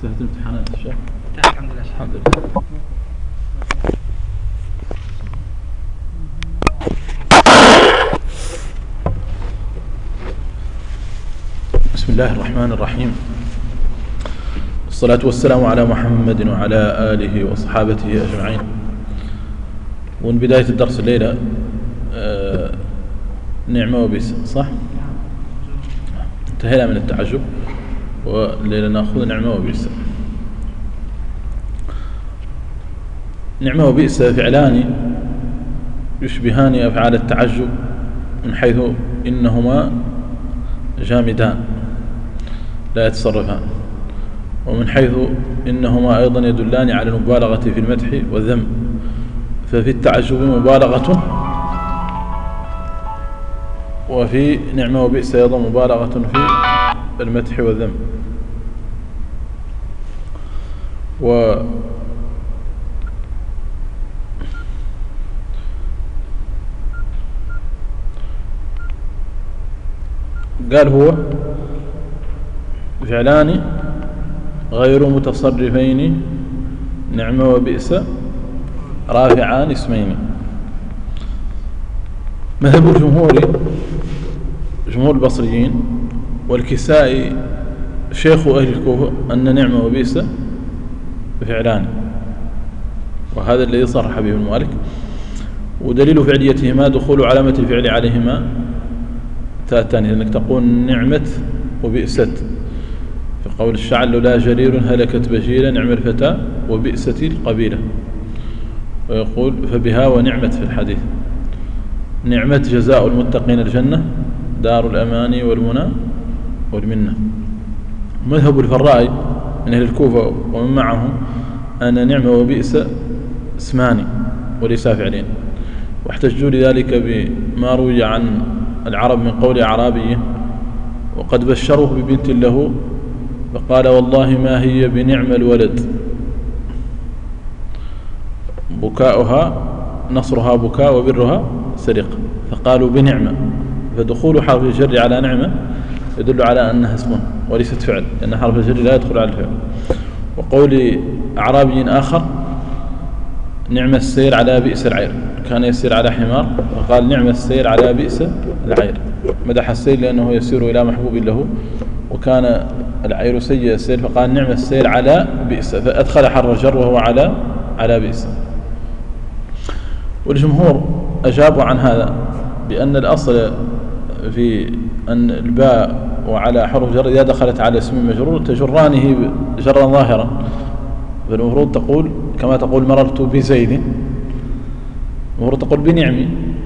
انتهت امتحانات الشيخ؟ الحمد لله. الحمد لله. بسم الله الرحمن الرحيم، والصلاة والسلام على محمد وعلى آله وصحابته أجمعين. ومن بداية الدرس الليلة نعمة وبئس، صح؟ انتهينا من التعجب، والليلة نأخذ نعمة وبئس. نعمة وبئس فعلان يشبهان أفعال التعجب من حيث إنهما جامدان لا يتصرفان، ومن حيث إنهما أيضا يدلان على المبالغة في المدح والذم، ففي التعجب مبالغة، وفي نعمة وبئس أيضا مبالغة في المدح والذم. قال هو فعلان غير متصرفين نعمة وبئس رافعان اسمين. مذهب جمهور البصريين والكسائي شيخ أهل الكوفة أن نعمة وبئس فعلان، وهذا الذي صرح به ابن مالك. ودليل فعليتهما دخول علامة الفعل عليهما تأتاني، لأنك تقول نعمة وبئست في قول الشاعر: لولا جرير هلكت بشيرا نعم الفتى وبئست القبيلة. ويقول فبها ونعمة في الحديث. نعمة جزاء المتقين الجنة دار الأمان والمنى والمنة. مذهب الفراء من أهل الكوفة ومن معهم أن نعمة وبئس اسمان وليس فعلين، واحتجوا لذلك بما روي عن العرب من قول أعرابي وقد بشروه ببنت له فقال: والله ما هي بنعم الولد، بكاؤها نصرها بكاء وبرها سرقة. فقالوا بنعمة، فدخول حرف الجر على نعمة يدل على أنها اسم وليست فعل، لأن حرف الجر لا يدخل على الفعل. وقول أعرابي آخر: نعم السير على بئس العير، كان يسير على حمار، فقال نعم السير على بئس العير، مدح السير لأنه يسير إلى محبوب له، وكان العير سيء السير فقال نعم السير على بئس، فأدخل حرف الجر وهو على بئس. والجمهور أجابوا عن هذا بأن الأصل في أن الباء وعلى حرف جر إذا دخلت على اسم مجرور تجرانه جرا ظاهرا، فالمفروض تقول كما تقول مررت بزيد، المفروض تقول بنعمي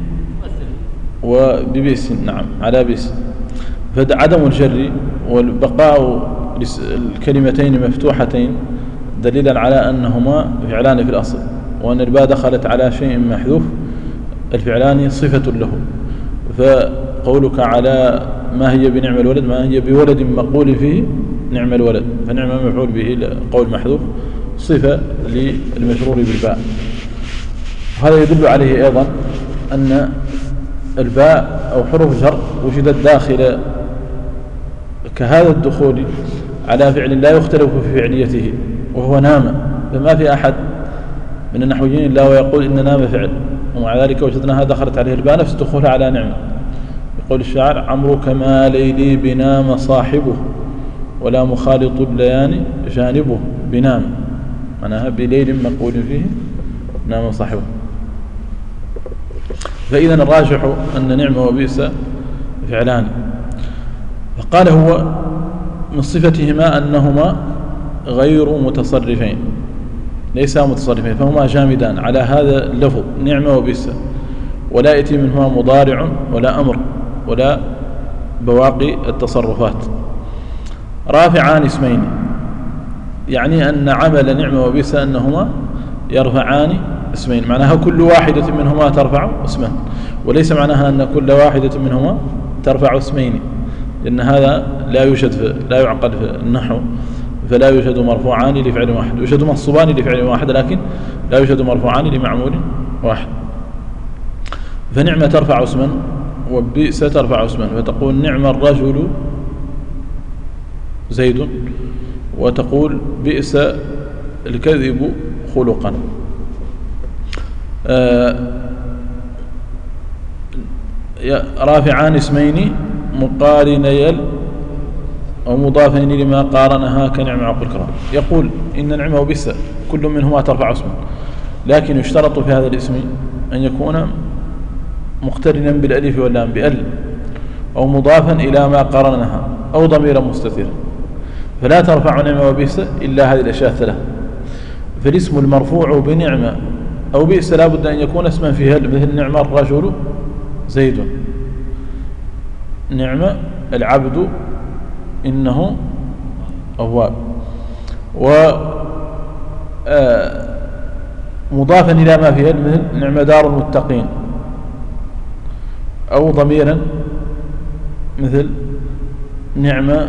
وببئس، نعم على بئس. فعدم الجر والبقاء الكلمتين مفتوحتين دليلا على أنهما فعلان في الأصل، وأن الباء دخلت على شيء محذوف الفعلان صفة له. فقولك على ما هي بنعم الولد، ما هي بولد مقول فيه نعم الولد، فنعم مفعول به قول محذوف صفة للمجرور بالباء. هذا يدل عليه أيضا أن الباء أو حروف جر وجدت داخل كهذا الدخول على فعل لا يختلف في فعليته وهو نام، فما في أحد من النحويين إلا ويقول إن نام فعل، ومع ذلك وجدناها دخلت عليه الباء نفس دخولها على نعمة. يقول الشاعر: عمرك ما ليلي بنام صاحبه ولا مخالط الليالي جانبه بنام، معناها بليل مقول فيه نام صاحبه. فإذا الراجح أن نعمة وبئس فعلان. فقال هو من صفتهما أنهما غير متصرفين، ليسا متصرفين، فهما جامدان على هذا اللفظ نعمة وبئس، ولا يأتي منهما مضارع ولا أمر ولا بواقي التصرفات. رافعان اسمين، يعني أن عمل نعمة وبئس أنهما يرفعان اسمين، معناها كل واحدة منهما ترفع اسما، وليس معناها أن كل واحدة منهما ترفع اسمين، لأن هذا لا يعقل في النحو، فلا يوجد مرفوعان لفعل واحد، يوجد منصوبان لفعل واحد لكن لا يوجد مرفوعان لمعمول واحد. فنعمة ترفع اسما وبئس ترفع اسما، فتقول نعم الرجل زيد، وتقول بئس الكذب خلقا. رافعان اسمين مقارني أو مضافين لما قارنها كنعم عقب الكرام. يقول إن نعمة وبئس كل منهما ترفع اسما، لكن يشترط في هذا الاسم أن يكون مقترنا بالألف واللام بأل، أو مضافا إلى ما قارنها، أو ضميرا مستترا، فلا ترفع نعمة وبئس إلا هذه الأشياء الثلاث. فالاسم المرفوع بنعمة أو بئس لا بد أن يكون اسما فيها، مثل نعمة الرجل زيد، نعمة العبد إنه أواب، ومضافا إلى ما فيها مثل نعمة دار المتقين، أو ضميرا مثل نعمة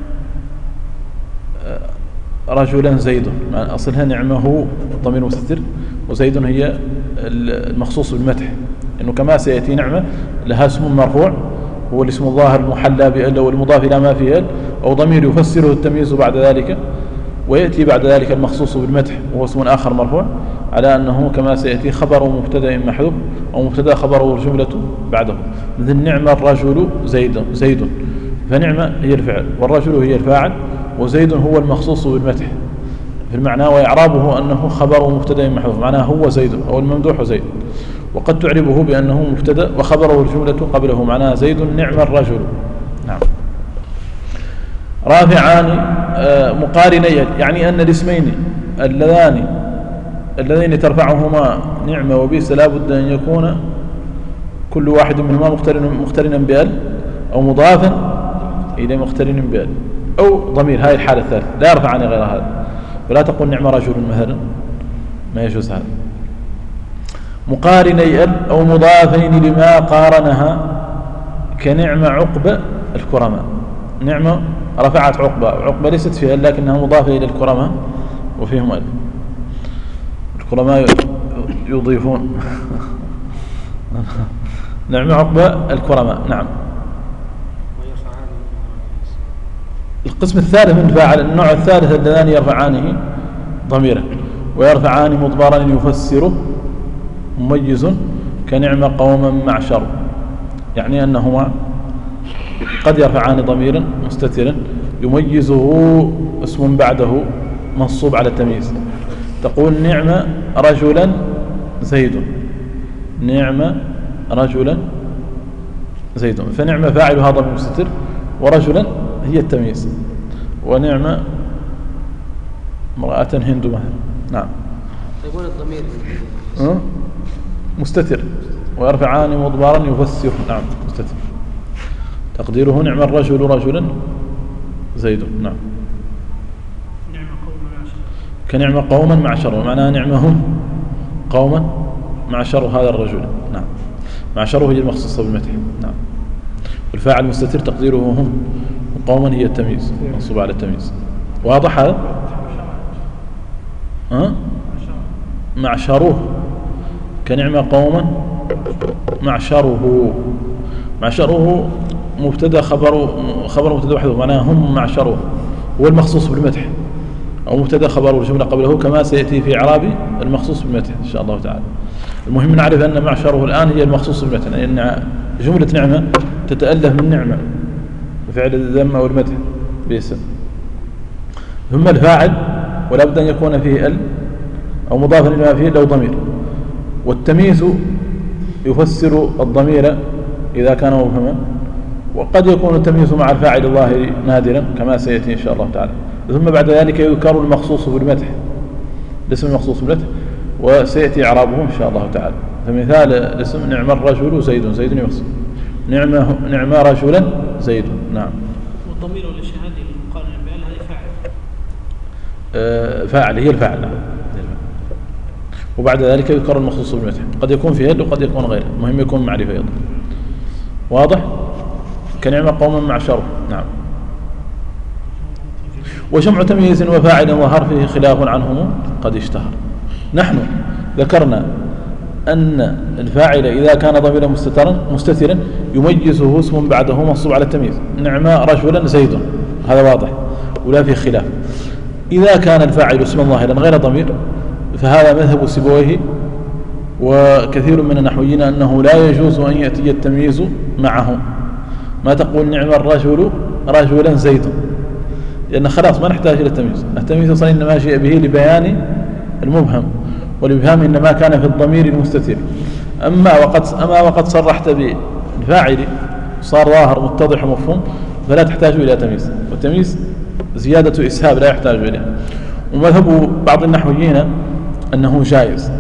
رجلا زيد، يعني أصلها نعمه ضمير مستتر، وزيد هي المخصوص بالمدح، إنه كما سيأتي نعمة لها اسم مرفوع هو الاسم الظاهر المحلى بأل والمضاف إلى ما فيه، أو ضمير يفسره التمييز بعد ذلك، ويأتي بعد ذلك المخصوص بالمدح وهو اسم آخر مرفوع، على أنه كما سيأتي خبر مبتدأ محذوف، أو مبتدأ خبره الجملة بعده، مثل نعم الرجل زيد، فنعمة هي الفعل، والرجل هي الفاعل، وزيد هو المخصوص بالمدح في المعنى، وإعرابه أنه خبر مبتدأ محذوف، معناه هو زيد أو الممدوح زيد، وقد تعربه بأنه مبتدأ وخبره الجملة قبله، معناه زيد نعم الرجل. نعم. رافعان مقارنيا، يعني أن الاسمين اللذين ترفعهما نعمة وبئس لا بد أن يكون كل واحد منهما مقترنا بأل، أو مضافا إلى مقترن بأل، أو ضمير. هذه الحالة الثالثة لا يرفعان غير هذا، فلا تقول نعم رجل مثلا، ما يجوز هذا. مقارني أل أو مضافين لما قارنها كنعم عقبة الكرماء. نعمة رفعت عقبة ليست فيها لكنها مضافة إلى الكرماء وفيهم أل، الكرماء يضيفون نعم عقبة الكرماء. نعم. القسم الثالث من فاعل، النوع الثالث اللذان يرفعانه ضميرا ويرفعان مضمرا يفسره مميز كنعم قوما معشر، يعني أنهما قد يرفعان ضميرا مستترا يميزه اسم بعده منصوب على التمييز. تقول نعم رجلا زيد، نعم رجلا زيد، فنعم فاعلها ضمير مستتر، ورجلا هي التمييز، ونعم امرأة هند مثلا. نعم. يقول الضمير مستتر ويرفعان مضمرا يفسر. نعم مستتر، تقديره نعم الرجل رجلا زيد. نعم. كنعم قوما معشر، معناها نعمهم قوما معشر هذا الرجل. نعم. معشره هي المخصوصة بالمدح. نعم. والفاعل مستتر تقديره هم، قوما هي التمييز منصوب على التمييز. واضح هذا؟ معشره كنعم قوما معشره مبتدا خبر مبتدا وحده، معناه هم معشره هو المخصوص بالمدح، أو مبتدا خبر الجملة قبله كما سيأتي في إعراب المخصوص بالمدح إن شاء الله تعالى. المهم نعرف أن معشره الآن هي المخصوص بالمدح، لأن جملة نعمة تتألف من نعمة بفعل الذم أو المدح باسم، ثم الفاعل ولا بد أن يكون فيه ال أو مضافا لما فيه لو ضمير، والتمييز يفسر الضمير إذا كان مبهما، وقد يكون التمييز مع الفاعل الظاهر نادرا كما سيأتي إن شاء الله تعالى. ثم بعد ذلك يذكر المخصوص بالمدح، الاسم المخصوص بالمدح وسيأتي إعرابه إن شاء الله تعالى. فمثال الاسم نعم الرجل زيد، زيد يفصل، نعم رجلا زيد. نعم. والضمير والشهادة المقارنة بأل هذه فاعل هي الفاعل. نعم. وبعد ذلك يذكر المخصوص بالمدح، قد يكون فيه ال وقد يكون غيره، المهم يكون معرفة أيضا. واضح؟ كنعم قوما معشر. نعم. وجمع تمييز وفاعل ظهر فيه خلاف عنهم قد اشتهر. نحن ذكرنا أن الفاعل إذا كان ضميرا مستترا يميزه اسم بعده منصوب على التمييز، نعم رجلا زيد، هذا واضح. ولا في خلاف. إذا كان الفاعل اسما ظاهرا غير ضمير فهذا مذهب سيبويه وكثير من النحويين أنه لا يجوز أن يأتي التمييز معه. ما تقول نعم الرجل رجلا زيد، لأن خلاص ما نحتاج إلى التمييز. التمييز أصلا إنما جاء به لبيان المبهم، والإبهام إنما كان في الضمير المستتر. أما وقد صرحت بالفاعل صار ظاهر متضح ومفهوم فلا تحتاج إلى تمييز، والتمييز زيادة إسهاب لا يحتاج إليه. ومذهب بعض النحويين أنه جائز،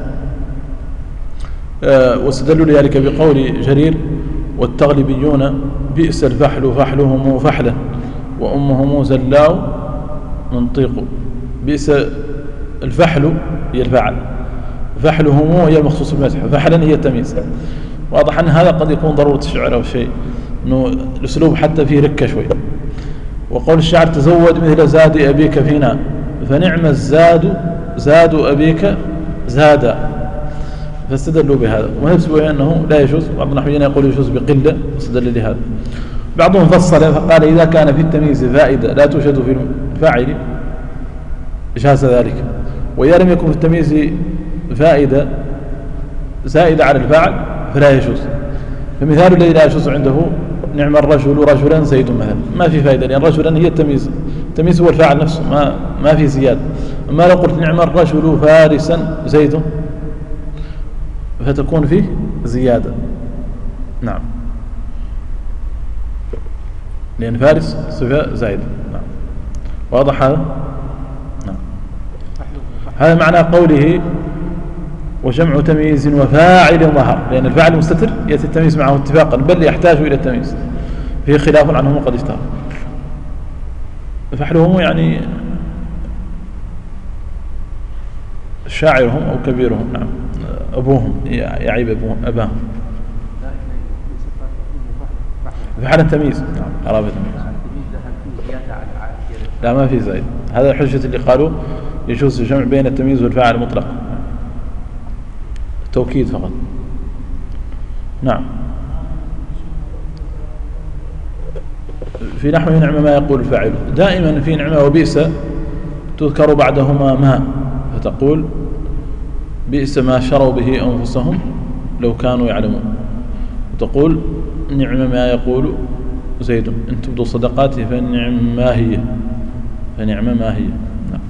واستدلوا لذلك بقول جرير: والتغلبيون بئس الفحل فحلهم فحلا وأمهم زلاو منطيق. بئس الفحل هي الفعل، فحلهم هي المخصوص بالمدح، فحلا هي التمييز. واضح أن هذا قد يكون ضرورة الشعر أو شيء، أنه الأسلوب حتى فيه ركة شوي. وقول الشاعر: تزود مثل زاد أبيك فينا فنعم الزاد زاد أبيك زادا. فاستدلوا بهذا. ونفسه أنه لا يجوز، بعض النحويين يقول يجوز بقلة، واستدل لهذا. بعضهم فصل فقال: إذا كان في التمييز فائدة لا توجد في الفاعل جاز ذلك، وإذا لم يكن في التمييز فائدة زائدة على الفاعل فلا يجوز. فمثال الذي لا يجوز عنده: نعم الرجل رجلا زيد مثلا، ما في فائدة، لأن رجلا هي التمييز، التمييز هو الفاعل نفسه، ما في زيادة. أما لو قلت نعم الرجل فارسا زيد فتكون فيه زيادة. نعم، لأن فارس صفة زائدة. نعم، واضح هذا؟ نعم. هذا معنى قوله: وجمع تمييز وفاعل ظهر، لأن الفاعل المستتر يأتي التمييز معه اتفاقا، بل يحتاج إلى التمييز، فيه خلاف عنهم وقد اشتهر. فحلهم يعني شاعرهم أو كبيرهم. نعم، أبوهم يعيب أباهم. فحل التمييز. نعم، عرابة التمييز. لا، ما في زائد. هذا الحجة اللي قالوا يجوز الجمع بين التمييز والفاعل المطلق، توكيد فقط. نعم. في نحو نعمة ما يقول الفاعل. دائما في نعمة وبئس تذكر بعدهما ما، فتقول: بئس ما شروا به أنفسهم لو كانوا يعلمون. وتقول: نعم ما يقول زيد إن تبدو صدقاته فنعم ما هي، فنعم ما هي. نعم.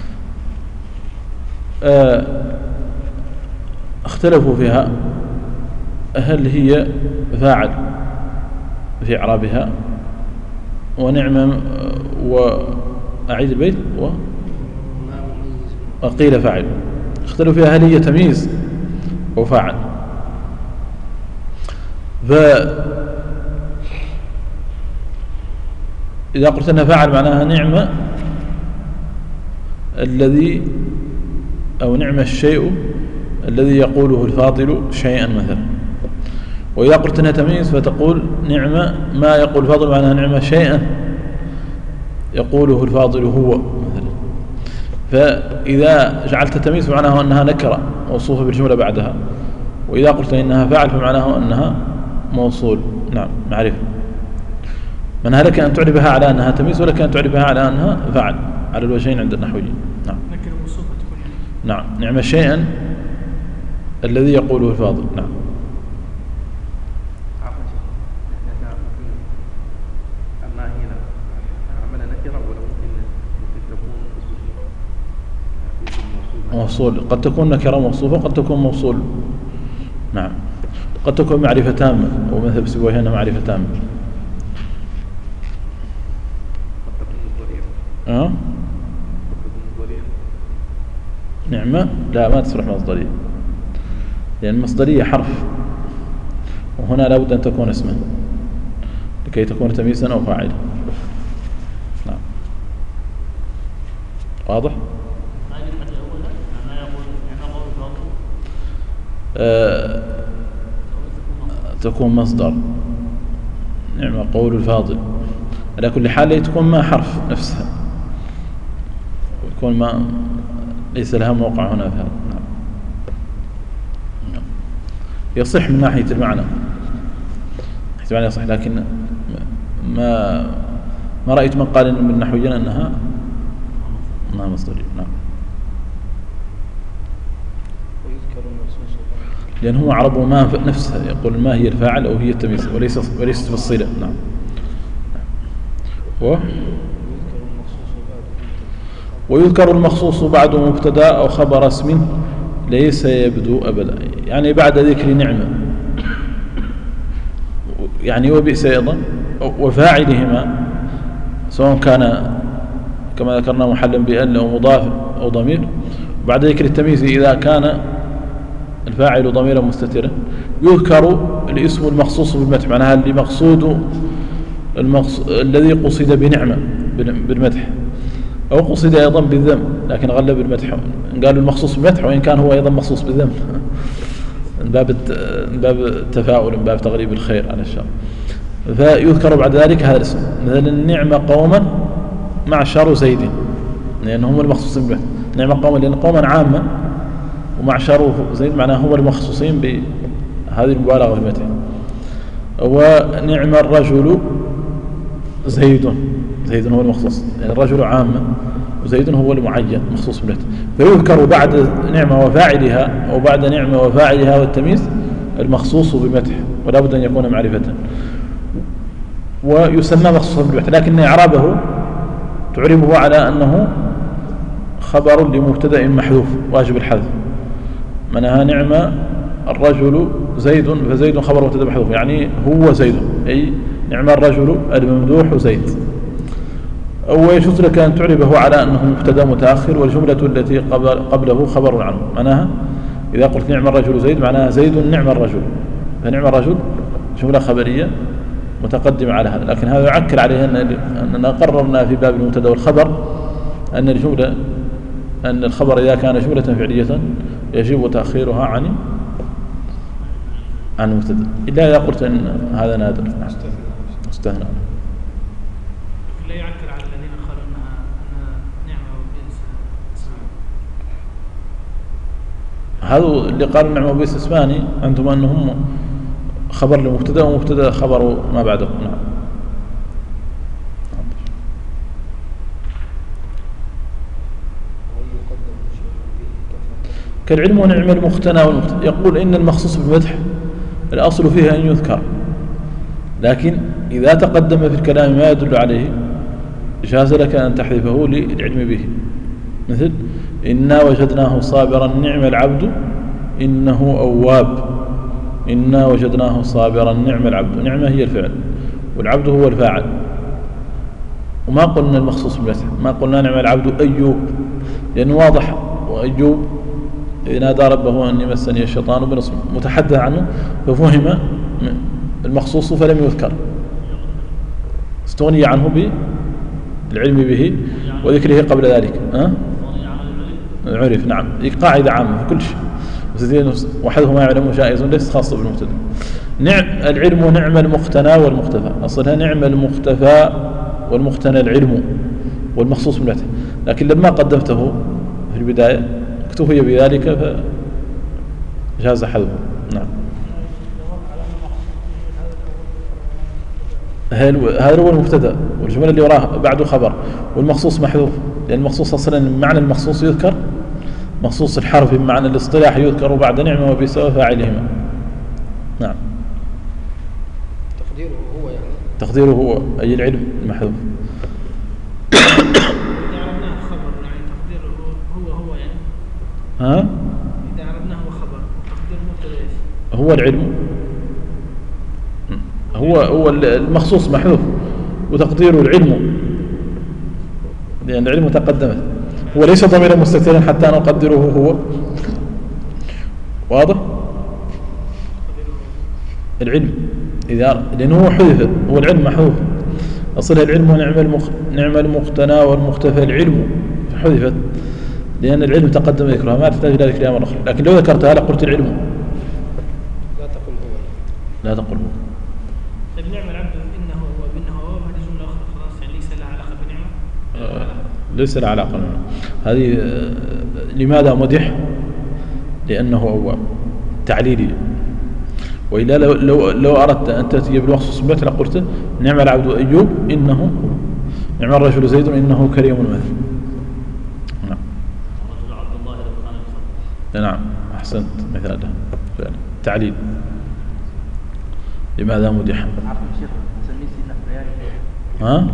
اختلفوا فيها، هل هي فاعل في إعرابها ونعم وأعيد البيت وقيل فاعل. اختلفوا فيها هل هي تمييز أو فاعل. إذا قلت أنها فاعل معناها نعمة الذي أو نعم الشيء الذي يقوله الفاضل شيئا مثلا. وإذا قلت أنها تمييز فتقول نعمة ما يقول الفاضل معناها نعمة شيئا يقوله الفاضل هو مثلا. فإذا جعلت تمييز فمعناه أنها نكرة موصوفة بالجملة بعدها، وإذا قلت إنها فاعل فمعناه أنها موصول. نعم، معرفة. منها لك أن تعربها على أنها تمييز ولك أن تعربها على أنها فاعل، على الوجهين عند النحويين. نعم. نكرة موصوفة تكون. نعم، نعم شيئا الذي يقوله الفاضل. نعم. موصول، قد تكون نكرة موصوفة، قد تكون موصول. نعم، قد تكون معرفة تامة، ومذهب سيبويه أنها معرفة تامة. نعمة لا، ما تصلح مصدرية، لأن المصدرية حرف، وهنا لابد أن تكون اسما لكي تكون تمييزا أو فاعلا. نعم، واضح؟ تكون مصدر. نعم، قول الفاضل. على كل حال تكون ما حرف نفسها، ويكون ما ليس لها موقع هنا في هذا. نعم. يصح من ناحية المعنى، يصح، لكن ما رأيت من قال من النحويين أنها مصدرية. نعم. لأن هم عربوا ما نفسها، يقول ما هي الفاعل أو هي التمييز وليست بالصلة. نعم. ويذكر المخصوص بعد مبتدا أو خبر اسم ليس يبدو أبدا، يعني بعد ذكر نعمة، يعني وبئس أيضا وفاعلهما، سواء كان كما ذكرنا محلا بأن أو مضاف أو ضمير. وبعد ذكر التمييز إذا كان الفاعل ضميرا مستترا يذكر الاسم المخصوص بالمدح، معناها اللي مقصود الذي قصد بنعمة بالمدح، أو قصد أيضا بالذم، لكن غلب المدح، قالوا المخصوص بالمدح وإن كان هو أيضا مخصوص بالذم من باب التفاؤل، من باب تغليب الخير على الشر. فيذكر بعد ذلك هذا الاسم، مثلا النعمة قوما معشر زيد، لأن هم المخصوصين به. نعمة قوما لأن قوما عامة، ومعشر زيد معناه هم المخصوصين بهذه المبالغة في المدح. ونعم الرجل زيد هو المخصوص، يعني الرجل عامة وزيد هو المعين مخصوص بالمدح. فيذكر بعد نعمة وفاعلها أو بعد نعمة وفاعلها والتمييز المخصوص بالمدح، ولا بد أن يكون معرفة، ويسمى مخصوصا بالمدح، لكن إعرابه تعربه على أنه خبر لمبتدأ محذوف واجب الحذف. منها نعمة الرجل زيد، فزيد خبر مبتدأ محذوف، يعني هو زيد، أي نعم الرجل الممدوح زيد. أو يجوز لك أن تعربه على أنه مبتدأ متأخر، والجملة التي قبله خبر عنه. معناها إذا قلت نعم الرجل زيد معناها زيد نعم الرجل، فنعم الرجل جملة خبرية متقدمة على هذا. لكن هذا يعكر عليه أننا قررنا في باب المبتدأ والخبر أن الخبر إذا كان جملة فعلية يجب تأخيرها عن المبتدأ، إلا إذا قلت أن هذا نادر استثنى. لا يعكر على الذين قالوا أنها نعمة وبئس اسمان. هذا اللي قالوا نعمة وبئس اسمان عندهم أنهم خبر لمبتدأ ومبتدأ خبر ما بعده. نعم. كالعلم ونعم المختنى والمختنى. يقول إن المخصوص بالمدح الأصل فيه أن يذكر، لكن إذا تقدم في الكلام ما يدل عليه جاز لك أن تحذفه للعلم به، مثل إنا وجدناه صابرا نعم العبد إنه أواب. إنا وجدناه صابرا نعم العبد، نعمة هي الفعل والعبد هو الفاعل. وما قلنا المخصوص بالمدح، ما قلنا نعم العبد أيوب، لأنه واضح وأيوب إذ نادى ربه أني مسني الشيطان بنصب متحدث عنه، ففهم المخصوص فلم يذكر، استغني عنه بالعلم به وذكره قبل ذلك. عرف. نعم، هي قاعدة عامة في كل شيء، وحده ما يعلم جائز ليس خاصة بالمبتدأ. العلم نعم المختنى والمختفى، أصلها نعم المختفى والمختنى العلم والمخصوص بالمدح، لكن لما قدمته في البداية اكتفي بذلك فجاز حذفه. نعم. هذا هو المبتدأ، والجملة اللي وراه بعده خبر، والمخصوص محذوف، لأن المخصوص أصلا معنى المخصوص يذكر، مخصوص الحرف بمعنى الاصطلاح يذكر بعد نعمة وبئس فاعلهما. نعم. تقديره هو أي العلم المحذوف. إذا عرفناه خبر يعني تقديره هو يعني. إذا عرفناه خبر تقدير مبتدأ هو العلم، هو المخصوص محذوف وتقديره العلم، لأن العلم تقدمت، هو ليس ضميرا مستترا حتى نقدره هو. واضح؟ العلم لأنه هو حذف، هو العلم محذوف، أصلها العلم نعم المختنى والمختفى العلم، حذفت لأن العلم تقدم ذكرها، ما تحتاج إلى ذكرها مرة أخرى. لكن لو ذكرتها لقلت العلم، لا تقل هو. طيب نعم العبد إنه هو هذه جملة أخرى خلاص، يعني ليس لها علاقة بنعمة. ليس لها علاقة بنعمة. هذه لماذا مدح؟ لأنه أواب تعليلي، وإلا لو أردت أن تأتي بالمخصوص بالمدح لقلت نعم العبد أيوب إنه. نعم الرجل زيد إنه كريم مثل. نعم. الرجل عبد الله لو كان يصلي. نعم أحسنت مثاله فعلا. تعليل لماذا مدح؟ ها؟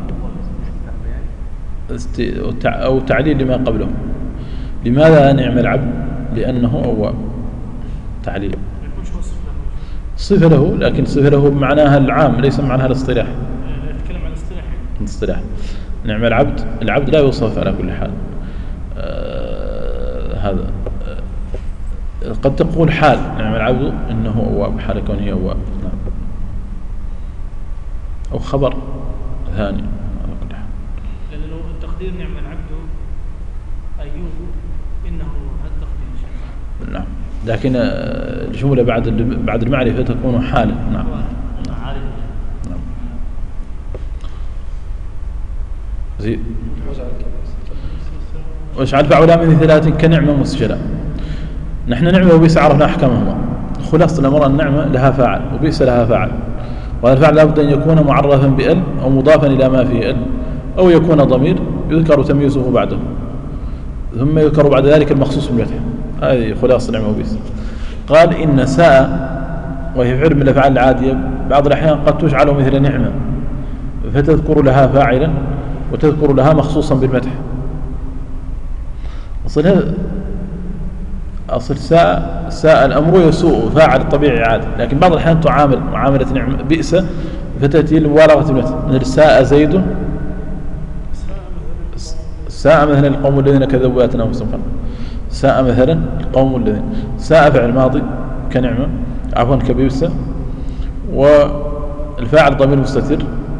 أو تعليل لما قبله. لماذا نعم العبد؟ لأنه أواب. تعليل صفة له، لكن صفة له بمعناها العام ليس بمعناها الاصطلاح. نتكلم عن الاصطلاح. الاصطلاح نعم العبد، العبد لا يوصف على كل حال. هذا قد تقول حال نعم العبد إنه أواب، حال كونه أواب. نعم. أو خبر ثاني على كل حال. لأنه التقدير نعم العبد أيوب إنه هذا التقدير. نعم. لكن الجملة بعد المعرفة تكون حالا. نعم. نعم. زيد. واجعل فعلا من ثلاث كنعمة مسجلة. نحن نعمة وبئس عرفنا أحكامهما. خلاصة الأمر النعمة لها فاعل وبئس لها فاعل، وهذا الفعل لابد أن يكون معرفا بأل أو مضافا إلى ما فيه أل، أو يكون ضمير يذكر تمييزه بعده، ثم يذكر بعد ذلك المخصوص بالفتح. هذه خلاصة نعمة وبئس. قال إن ساء وهي فعل من الأفعال العادية بعض الأحيان قد تجعل مثل نعمة فتذكر لها فاعلا وتذكر لها مخصوصا بالمدح. أصل ساء الأمر يسوء فاعل الطبيعي عادي، لكن بعض الأحيان تعامل معاملة نعمة بئس فتأتي لمبالغة المدح، مثل ساء زيد، ساء مثلا القوم الذين كذبوا بآياتنا وهم ساء مثلا القوم الذين، ساء فعل ماضي كنعمة عفوا كبئس، والفاعل ضمير مستتر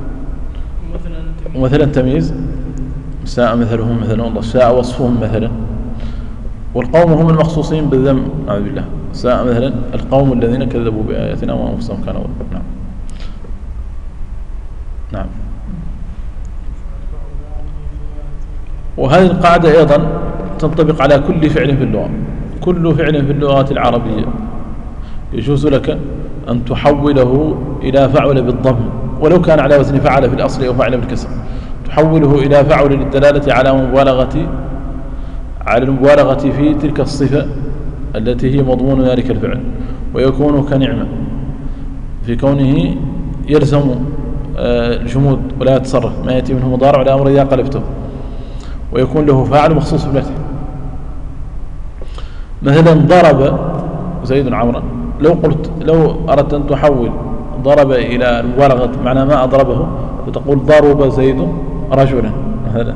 ومثلا تمييز ساء مثلهم مثلا الله، ساء وصفهم مثلا، والقوم هم المخصوصين بالذم أعوذ بالله، ساء مثلا القوم الذين كذبوا بآياتنا وأنفسهم كانوا. نعم. نعم. وهذه القاعدة أيضا تنطبق على كل فعل في اللغة. كل فعل في اللغة العربية يجوز لك أن تحوله إلى فعل بالضم ولو كان على وزن فعل في الأصل أو فعل بالكسر، تحوله إلى فعل للدلالة على المبالغة في تلك الصفة التي هي مضمون ذلك الفعل، ويكون كنعمة في كونه يلزم الجمود ولا يتصرف، ما يأتي منه مضارع ولا أمر إذا قلبته، ويكون له فاعل مخصوص بالمدح. مثلا ضرب زيد عمرا، لو أردت أن تحول ضرب إلى المبالغة معنى ما أضربه فتقول ضرب زيد رجلا مثلا،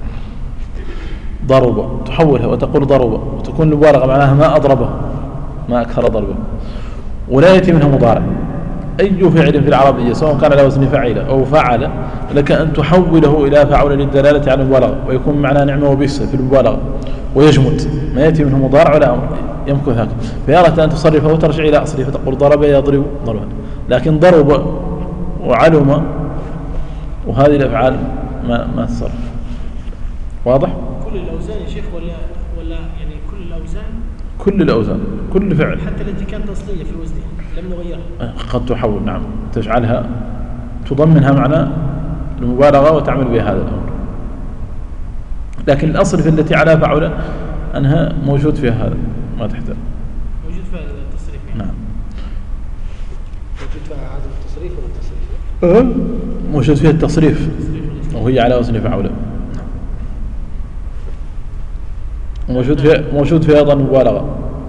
ضرب تحولها وتقول ضرب وتكون المبالغة معناها ما أضربه ما أكثر ضربه، ولا يأتي منها مضارع. أي فعل في العربية سواء كان على وزن فعل أو فعل لك أن تحوله إلى فعل للدلالة على المبالغة، ويكون معناه نعمة وبئس في المبالغة، ويجمد ما يأتي منه مضارع ولا أمر يمكن هكذا. فيارة أن تصرفه وترجع إلى أصله فتقول ضرب يضرب ضربا، لكن ضرب وعلم وهذه الأفعال ما تصرف. واضح؟ كل الأوزان يا شيخ ولا يعني كل الأوزان؟ كل الأوزان كل فعل حتى التي كانت أصلية في وزنها لم نغيرها قد تحول. نعم، تجعلها تضمنها معنى المبالغة وتعمل بها هذا الأمر، لكن الأصل في التي على فعل أنها موجود فيها هذا ما تحتاج موجود فيها التصريف يعني. نعم موجود فيها هذا التصريف ولا التصريف؟ موجود فيها التصريف وهي على وزن فعل، موجود فيها أيضا المبالغة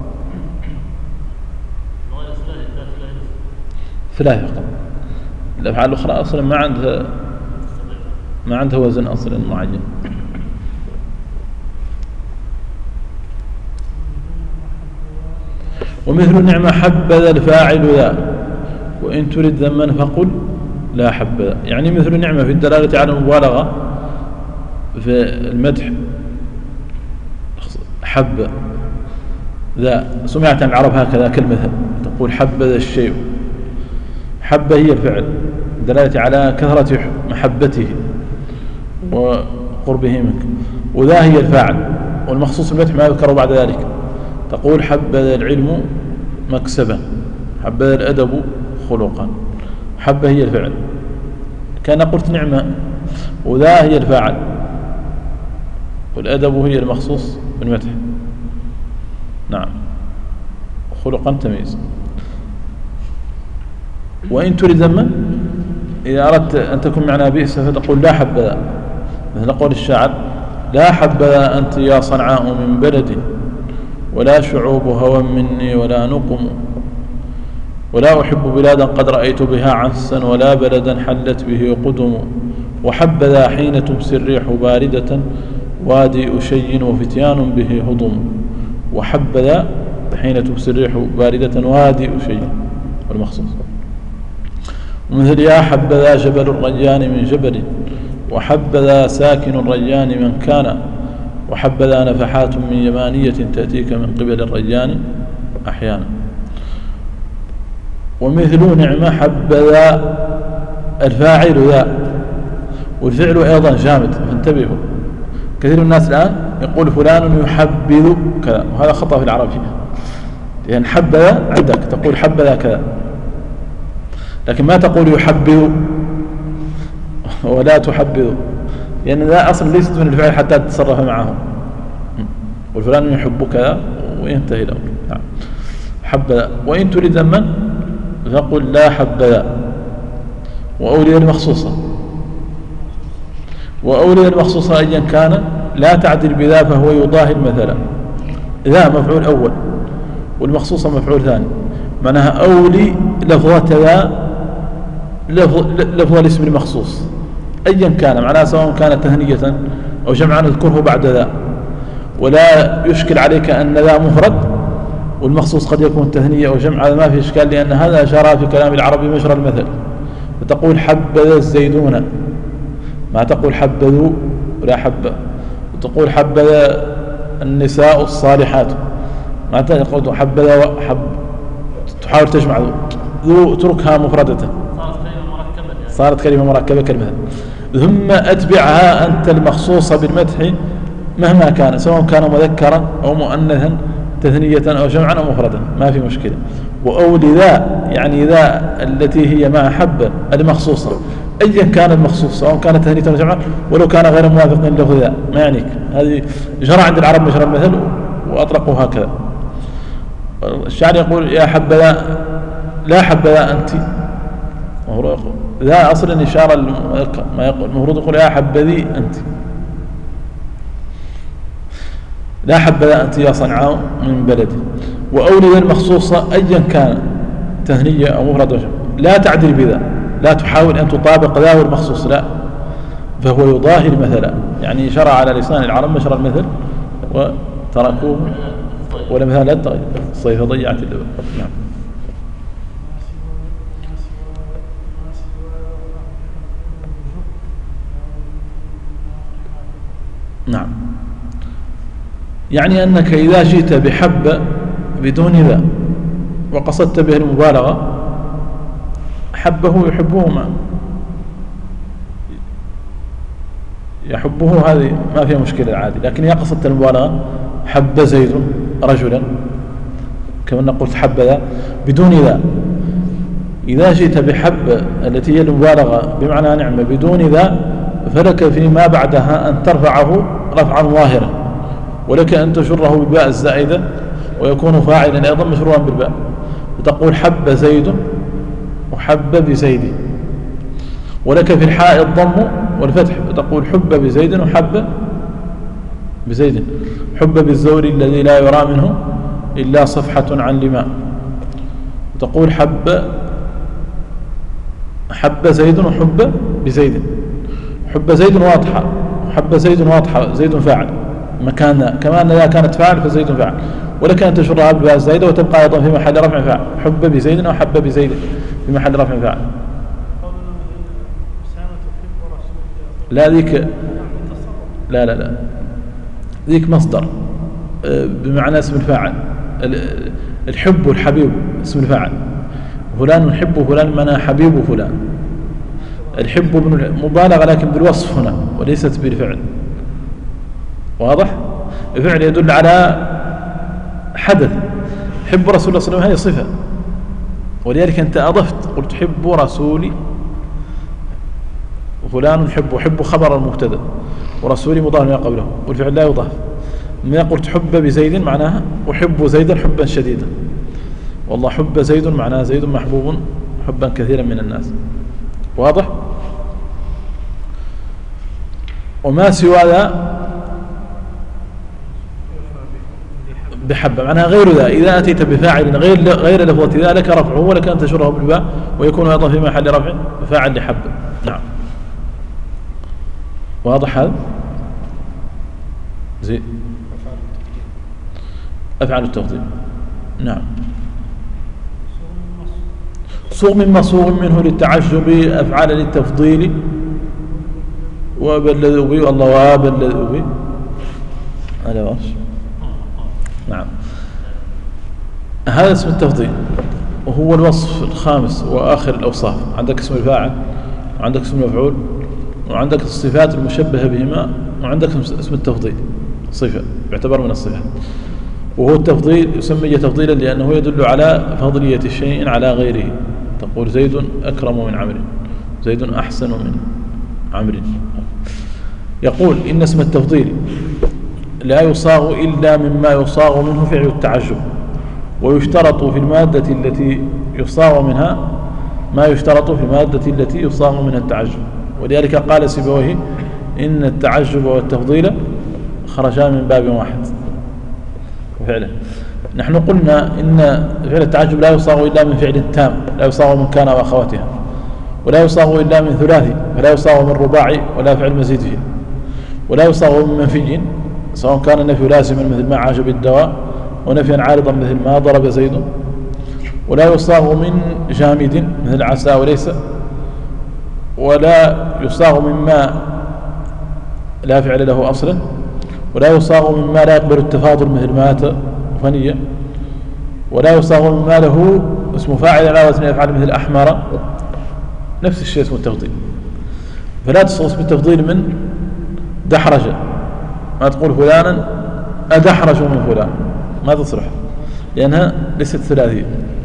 ثلاثة فقط. الأفعال الأخرى أصلا ما عندها وزن أصلا معين. ومثل النعمة حبذا الفاعل ذا وإن تريد ذما فقل لا حبذا، يعني مثل النعمة في الدلالة على المبالغة في المدح حب ذا، سمعت عن العرب هكذا كالمثل تقول حبذا الشيء، حب هي الفعل دلالة على كثرة محبته وقربه منك، وذا هي الفاعل والمخصوص بالمدح ما يذكر بعد ذلك، تقول حبذا العلم مكسبا، حبذا الأدب خلقا، حب هي الفعل. كان قلت نعمة وذا هي الفاعل، والأدب هي المخصوص بالمدح. نعم. خلقا تمييز. وإن تريد ذما إذا أردت أن تكون معنا بئس فتقول لا حبذا، مثل قول الشاعر: لا حبذا أنت يا صنعاء من بلدي، ولا شعوب هوى مني ولا نقم، ولا أحب بلادا قد رأيت بها عسا، ولا بلدا حلت به قدم، وحبذا حين تمسي الريح باردة وادي أشي وفتيان به هضم. وحبذا حين تمسي الريح باردة وادي أشي والمخصوص. ومثل يا حبذا جبل الريان من جبل، وحبذا ساكن الريان من كان، وحبذا نفحات من يمانية تأتيك من قبل الريان أحيانا. ومثل نعمة حبذا الفاعل ذا، والفعل أيضا جامد، فانتبهوا. كثير من الناس الآن يقول فلان يحبذ كذا، وهذا خطأ في العربية، لأن حبذا عندك تقول حبذا كذا، لكن ما تقول يحبذ ولا تحبذ، لأن ذا أصل ليست من الفعل حتى تتصرف معه. والفلان يحب كذا وينتهي له. حبذا. وإن تريد ذما فقل لا حبذا. وأولي المخصوصة، وأولي المخصوصة أيا كان لا تعدل بذا فهو يضاهي المثل. ذا مفعول أول والمخصوصة مفعول ثاني، معناها أولي لفظة ذا لفظ الاسم المخصوص أيا كان، معناها سواء كانت تهنية أو جمعا نذكره بعد ذا. ولا يشكل عليك أن ذا مفرد والمخصوص قد يكون تهنية أو جمع، هذا ما في إشكال، لأن هذا جرى في كلام العربي مجرى المثل. فتقول حبذا الزيدون، ما تقول حبذوا ولا حبذا. وتقول حبذا النساء الصالحات، ما تقول حبذا تحاول تجمع ذو تركها مفردة، صارت كلمة مركبة كلمة. ثم أتبعها أنت المخصوص بالمدح مهما كان، سواء كان مذكرا أو مؤنثا، تثنية أو جمعا أو مفردا، ما في مشكلة. وأولي ذا يعني ذا التي هي مع حبة المخصوصة أيا كان المخصوص، سواء كانت تثنية أو جمعا، ولو كان غير موافق له ذا ما يعنيك. هذه جرى عند العرب مجرى المثل وأطلقوا هكذا. الشاعر يقول يا حبذا لا حبذا أنت، ذا أصلا إشارة ما يقول، المفروض يقول يا حبذي أنت. لا حبذا أنت يا صنعاء من بلدي. وأولي المخصوصة أيا كان تهنية أو مفرد، لا تعدل بذا، لا تحاول أن تطابق ذا والمخصوص، لا، فهو يضاهي المثل، يعني شرع على لسان العرب مشرى المثل وتركوه والمثال لا تغير. الصيف ضيعت اللبن. نعم. نعم، يعني أنك إذا جئت بحب بدون ذا وقصدت به المبالغة، حبه يحبه يحبه، هذه ما فيها مشكلة عادي. لكن إذا قصدت المبالغة حب زيد رجلا كما قلت حبذا بدون ذا، إذا جئت بحب التي هي المبالغة بمعنى نعمة بدون ذا، فلك فيما بعدها أن ترفعه رفعا ظاهرا، ولك أن تجره بالباء الزائدة ويكون فاعلا أيضا مشروعا بالباء، فتقول حب زيد وحب بزيد. ولك في الحاء الضم والفتح، فتقول حب بزيد وحب بزيد. حب بالزور الذي لا يرى منه إلا صفحة عن لماء، تقول حب زيد وحب بزيد. حب زيد واضحة، حب زيد واضحة، زيد فاعل مكان، كما أن ذا كانت فاعل فزيد فاعل، ولك أن تشرها بالباء الزائدة وتبقى أيضا في محل رفع فاعل. حب بزيد وحب بزيد في محل رفع فاعل. لا ذيك لا ذيك مصدر بمعنى اسم الفاعل. الحب والحبيب اسم الفاعل، فلان يحب فلان معنى حبيب فلان. الحب مبالغة لكن بالوصف هنا وليست بالفعل. واضح؟ الفعل يدل على حدث. حب رسول الله صلى الله عليه وسلم هذه صفة، ولذلك أنت أضفت قلت حب رسولي، وفلان يحب، حب خبر المبتدا، ورسولي مضاف لما قبله، والفعل لا يضاف. ما يقول تحب بزيد معناها أحب زيدا حبا شديدا، والله حب زيد معناه زيد محبوب حبا كثيرا من الناس. واضح؟ وما سوى ذا بحبة معناها غير ذا. إذا أتيت بفاعل غير لفظة ذا لك رفعه ولك أن تشره بالباء، ويكون أيضا في محل رفع فاعل لحبة. نعم واضح هذا؟ زين. أفعال التفضيل. نعم. صوغ من مصوغ منه للتعجب، أفعال للتفضيل، وبالذي أبي والله وابالذي أبي هذا واش. نعم. هذا اسم التفضيل، وهو الوصف الخامس وآخر الأوصاف. عندك اسم الفاعل، وعندك اسم المفعول، وعندك الصفات المشبهة بهما، وعندك اسم التفضيل صفة يعتبر من الصفات. وهو التفضيل يسمى تفضيلا لأنه يدل على فضلية الشيء على غيره. تقول زيد أكرم من عمرو، زيد أحسن من عمرو. يقول إن اسم التفضيل لا يصاغ إلا مما يصاغ منه فعل التعجب، ويشترط في المادة التي يصاغ منها ما يشترط في المادة التي يصاغ منها التعجب. ولذلك قال سيبويه إن التعجب والتفضيل خرجا من باب واحد. وفعلا نحن قلنا إن فعل التعجب لا يصاغ إلا من فعل تام، لا يصاغ من كان وأخواتها، ولا يصاغ إلا من ثلاثي، فلا يصاغ من رباعي ولا فعل مزيد فيه، ولا يصاغ من منفي سواء كان النفي لازما مثل ما عاج بالدواء، ونفيا عارضا مثل ما ضرب زيد، ولا يصاغ من جامد مثل عسى وليس، ولا يصاغ مما لا فعل له أصلا، ولا يصاغ مما لا يقبل التفاضل مثل مات وفنية، ولا يصاغ مما له اسم فاعل على وزن يفعل مثل أحمر. نفس الشيء اسم التفضيل. فلا تصغ اسم التفضيل من دحرج، ما تقول فلانا أدحرج من فلان، ما تصرح لأنها ليست ثلاثية.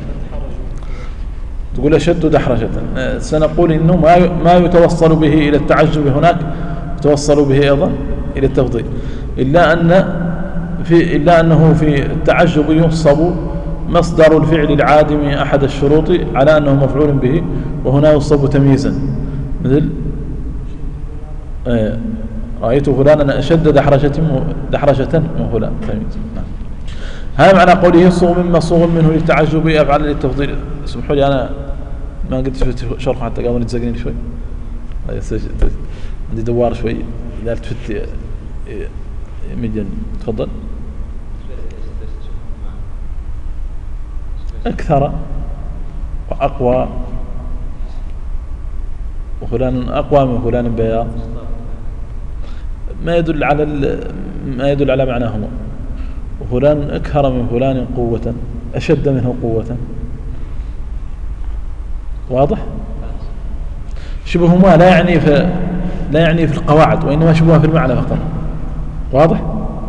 تقول أشد دحرجة. سنقول إنه ما يتوصل به إلى التعجب هناك يتوصل به أيضا إلى التفضيل، إلا أنه في التعجب ينصب مصدر الفعل العادم أحد الشروط على أنه مفعول به، وهنا ينصب تمييزا مثل رأيت فلانا أشد دحرجة من فلان تمييز. هذا معنى قوله صوغ مما صوغ منه للتعجب أفعال للتفضيل. اسمحوا لي أنا ما قلت شرح حتى قبل تزقني شوي، عندي دوار شوي إذا التفت مجن. تفضل. أكثر وأقوى، وفلان أقوى من فلان بياض، ما يدل على معناهما. وفلان أكثر من فلان قوة، أشد منه قوة. واضح؟ شبههما لا يعني في القواعد، وإنما شبهها في المعنى فقط. واضح؟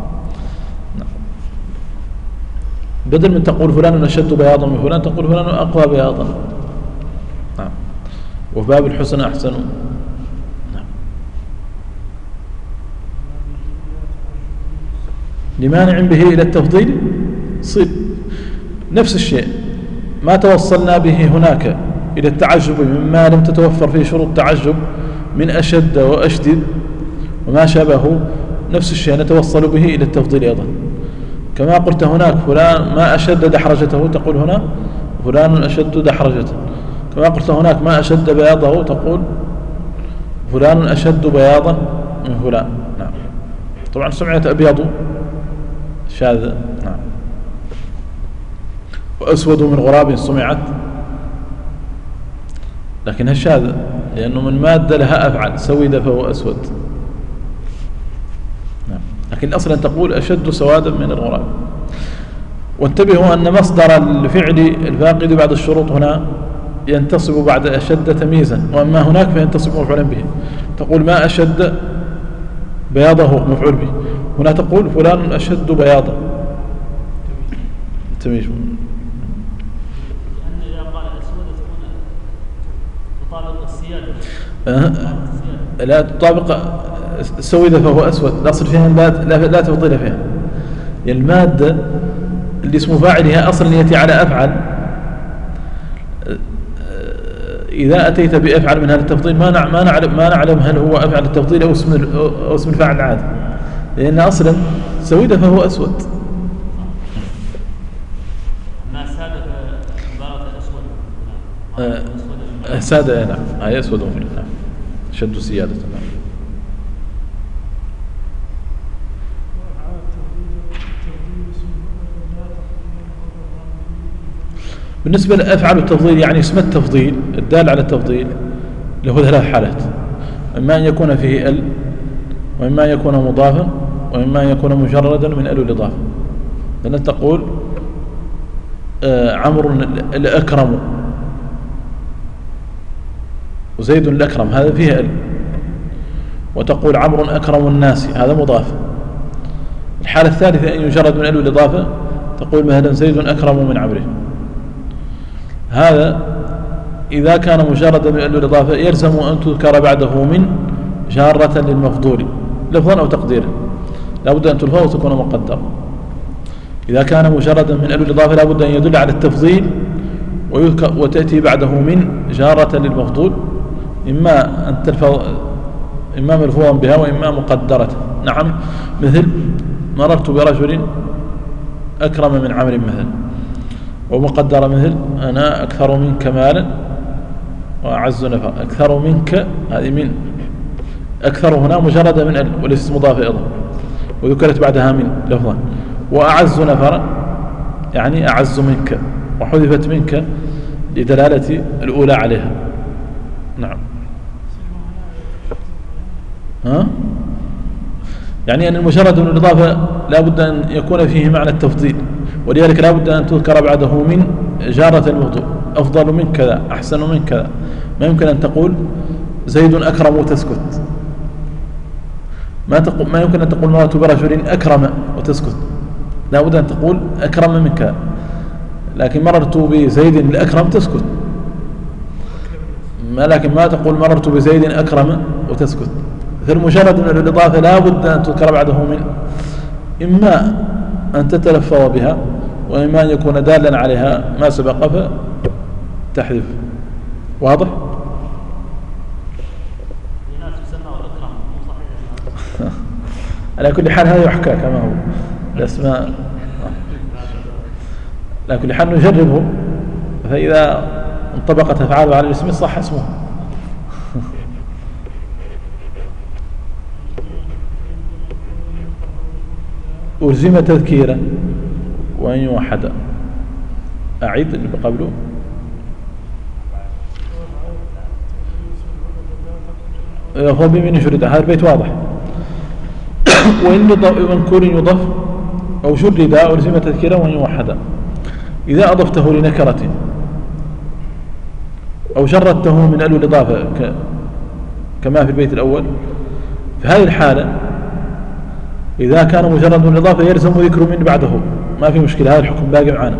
بدل من تقول فلان أشد بياضا من فلان تقول فلان أقوى بياضا. نعم. وفي باب الحسن أحسن. نعم. لمانع به إلى التفضيل صيب. نفس الشيء ما توصلنا به هناك إلى التعجب مما لم تتوفر فيه شروط التعجب من أشد وأشدد وما شابه، نفس الشيء نتوصل به إلى التفضيل أيضا. كما قلت هناك فلان ما أشد دحرجته تقول هنا فلان أشد دحرجته. كما قلت هناك ما أشد بياضه تقول فلان أشد بياضا من فلان. نعم. طبعا سمعت أبيض شاذ. نعم. وأسود من غراب سمعت، لكنها شاذة لأنه من مادة لها أفعل، سود فهو أسود. نعم. لكن الأصل أن تقول أشد سوادا من الغراب. وانتبهوا أن مصدر الفعل الفاقد بعد الشروط هنا ينتصب بعد أشد تمييزا، وأما هناك فينتصب مفعولا به. تقول ما أشد بياضه مفعول به، هنا تقول فلان أشد بياضا تمييز. لا تطابق سويد فهو أسود، الأصل فيها لا تفضيل فيها. المادة اللي اسم فاعلها أصلا يأتي على أفعل، إذا أتيت بأفعل من هذا التفضيل ما نعلم هل هو أفعل التفضيل أو اسم الفاعل العادي، لأن أصلا سويد فهو أسود. ما سادة عبارة الأسود سادة نعم، هي أسود نعم، شد سيادة نعم. بالنسبة لأفعل التفضيل يعني اسم التفضيل الدال على التفضيل له 3 حالات: إما أن يكون فيه ال، وإما أن يكون مضافا، وإما أن يكون مجردا من ال الإضافة. لأن تقول عمرو الأكرم وزيد الأكرم، هذا فيه ال. وتقول عمرو أكرم الناس، هذا مضاف. الحالة الثالثة أن يجرد من ال الإضافة، تقول مثلا زيد أكرم من عمرو. هذا إذا كان مجردا من ال الإضافة يلزم أن تذكر بعده من جارة للمفضول لفظا أو تقديرا، لا بد أن تلفظ وتكون مقدرة. إذا كان مجردا من ال الإضافة لا بد أن يدل على التفضيل وتأتي بعده من جارة للمفضول، إما أن تلفظ إما ملفوظا بها وإما مقدرة. نعم، مثل مررت برجل أكرم من عمرو مثلا، ومقدرة مثل أنا أكثر منك مالا وأعز نفرا. أكثر منك هذه من، أكثر هنا مجرد من ال وليست مضافة أيضا، وذكرت بعدها من لفظا. وأعز نفرا يعني أعز منك، وحذفت منك لدلالة الأولى عليها. نعم. يعني أن المجرد من الإضافة لا بد أن يكون فيه معنى التفضيل، ولذلك لا بد أن تذكر بعده من جارة المفضول، أفضل من كذا، أحسن من كذا. ما يمكن أن تقول زيد أكرم وتسكت، ما يمكن أن تقول مررت برجل أكرم وتسكت، لا بد أن تقول أكرم من كذا. لكن مررت بزيد الأكرم تسكت، لكن ما تقول مررت بزيد أكرم وتسكت. فالمجرد من الإضافة لا بد أن تذكر بعده من، إما أن تتلفظ بها، وإما أن يكون دالا عليها ما سبق فتحذف. واضح؟ على كل حال هذا يحكى كما هو الأسماء، على كل حال نجربه، فإذا انطبقت أفعاله على الاسم صح اسمه. ألزم تذكيرا وأن يوحد. أعيد اللي قبله. يفضل بمن يشرد، هذا البيت واضح. وإن منكور يضاف أو شرد ألزم تذكيرا وأن يوحد. إذا أضفته لنكرة أو شردته من ال الإضافة كما في البيت الأول، في هذه الحالة إذا كان مجرد من الإضافة يلزم ذكر من بعده، ما في مشكلة، هذا الحكم باقي معنا.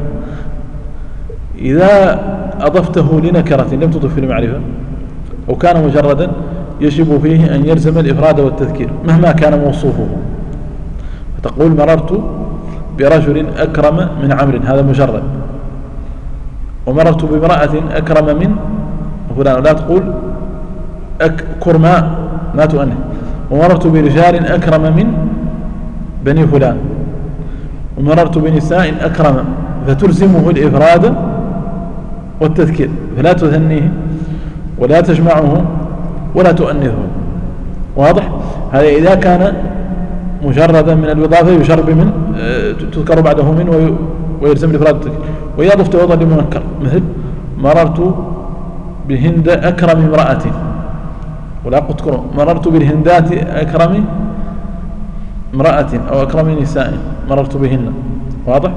إذا أضفته لنكرة لم تضف لمعرفة أو كان مجردا يجب فيه أن يلزم الإفراد والتذكير مهما كان موصوفه. فتقول مررت برجل أكرم من عمرو، هذا مجرد. ومررت بامرأة أكرم من فلان، لا تقول كرماء ما تؤنث. ومررت برجال أكرم من بني فلان، ومررت بنساء أكرم، فتلزمه الإفراد والتذكير، فلا تثنيه ولا تجمعه ولا تؤنثه. واضح؟ هذا إذا كان مجردا من الإضافة يشرب من تذكر بعده من ويلزم الإفراد والتذكير. وإذا ضفت وضع لمنكر مثل مررت بهند أكرم امرأة، ولا تذكر مررت بالهندات أكرم امرأة أو أكرم نساء، مررت بهن. واضح؟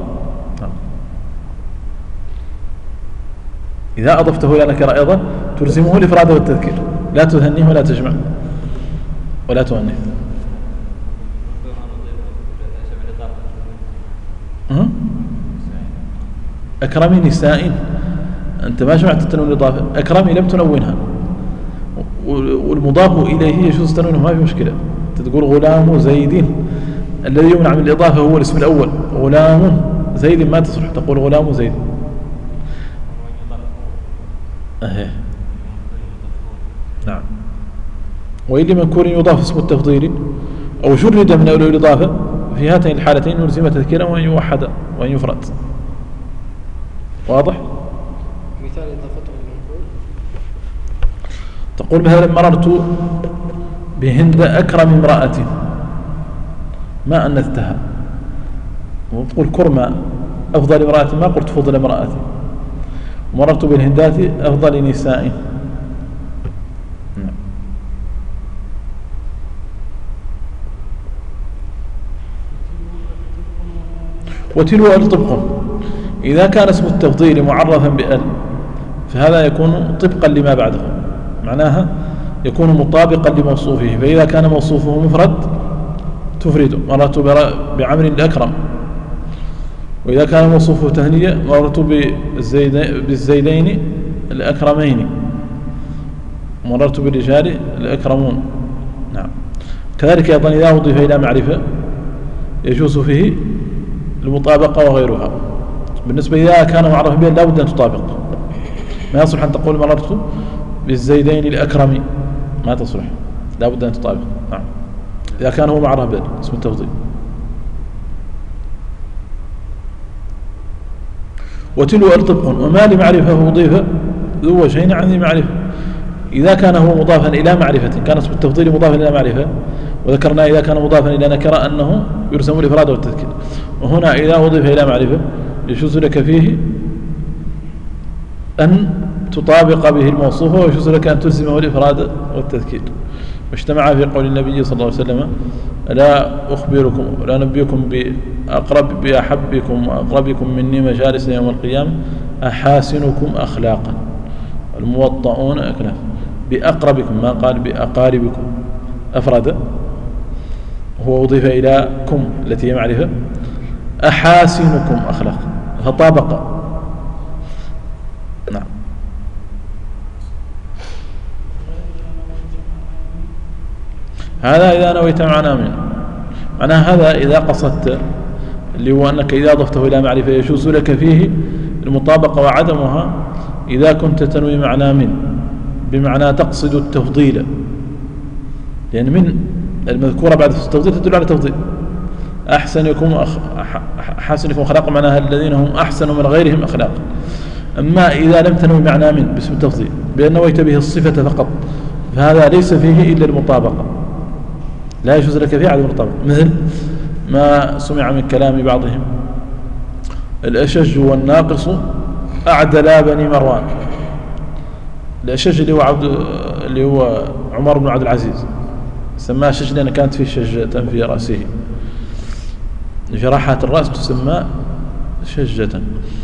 إذا أضفته إلى نكرة أيضا تلزمه الإفراد والتذكير، لا تثنيه ولا تجمع ولا تؤنث. أكرمي نساء، أنت ما جمعت التنوين الإضافة، أكرمي لم تنونها، والمضاف إليه يجوز تنوينه ما في مشكلة. تقول غلام زيد، الذي يمنع من الإضافة هو الاسم الأول، غلام زيد ما تصلح تقول غلام زيد. نعم. وإن لمنكور يضاف اسم التفضيل أو جرد من أولو الإضافة في هاتين الحالتين يلزم تذكيرا وأن يوحد وأن يفرد. واضح؟ مثال إضافته للمنكور تقول مثلا مررت بهند أكرم امرأة ما أنثتها، وتقول كرمة أفضل امرأة ما قلت فضل امرأة. مررت بالهندات أفضل نساء. وتلو طبق إذا كان اسم التفضيل معرفا بأل فهذا يكون طبقا لما بعده، معناها يكون مطابقا لموصوفه. فإذا كان موصوفه مفرد تفرده، مررت بعمر الأكرم. وإذا كان موصوفه تهنية مررت بالزيدين الأكرمين، مررت بالرجال الأكرمون. نعم. كذلك أيضا إذا أضيف إلى معرفة يجوز فيه المطابقة وغيرها. بالنسبة إذا كان معرفا به لا بد أن تطابق، ما يصلح أن تقول مررت بالزيدين الأكرم، ما تصلح، لا بد أن تطابق. نعم. إذا كان هو معرفا به اسم التفضيل. وتلو طبق وما لمعرفة أضيف ذو وجهين عن ذي معرفة. إذا كان هو مضافا إلى معرفة كان اسم التفضيل مضافا إلى معرفة، وذكرنا إذا كان مضافا إلى نكرة أنه يرسم الإفراد والتذكير. وهنا إذا أضيف إلى معرفة يجوز لك فيه أن تطابق به الموصوف، ويجوز لك أن تلزمه الإفراد والتذكير. واجتمع في قول النبي صلى الله عليه وسلم: لا أخبركم ولا نبيكم بأحبكم وأقربكم مني مجالس يوم القيامة أحاسنكم أخلاقا الموطؤون أكناف. بأقربكم، ما قال بأقاربكم، أفرد، هو أضيف إلى كم التي هي معرفة. أحاسنكم أخلاقا فطابق. نعم. هذا إذا نويت معنا من معناها هذا إذا قصدت، اللي هو أنك إذا أضفته إلى معرفة يجوز لك فيه المطابقة وعدمها إذا كنت تنوي معنى من، بمعنى تقصد التفضيل، لأن من المذكورة بعد التفضيل تدل على التفضيل. أحسنكم أخلاقا معناها الذين هم أحسن من غيرهم أخلاقا. أما إذا لم تنوي معنى من باسم التفضيل بأن نويت به الصفة فقط فهذا ليس فيه إلا المطابقة، لا يجوز لك فيه عدم المطابقة. مثل ما سمع من كلام بعضهم: الأشج والناقص أعدلا بني مروان. الأشج اللي هو عمر بن عبد العزيز، سماه أشج لأن كانت فيه شجة في رأسه، جراحات الرأس تسمى شجة.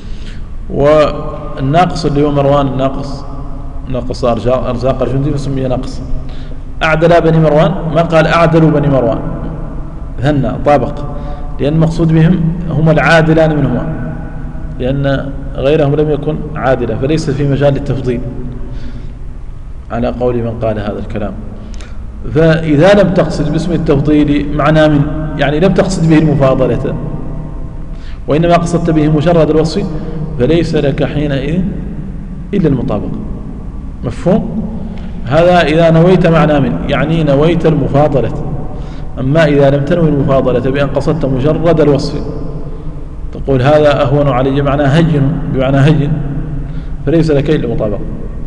والناقص اللي هو مروان الناقص، ناقص أرزاق الجندي فسمي ناقص. أعدل بني مروان ما قال أعدلوا بني مروان، هنا طابق، لأن المقصود بهم هم العادلان منهما، لأن غيرهم لم يكن عادلا، فليس في مجال التفضيل على قول من قال هذا الكلام. فإذا لم تقصد باسم التفضيل معنى من، يعني لم تقصد به المفاضلة وإنما قصدت به مجرد الوصف، فليس لك حينئذ إلا المطابقة. مفهوم؟ هذا إذا نويت معنى من، يعني نويت المفاضلة. أما إذا لم تنوي المفاضلة بأن قصدت مجرد الوصف، تقول هذا أهون علي معنى هين، بمعنى هين، فليس لك إلا المطابقة.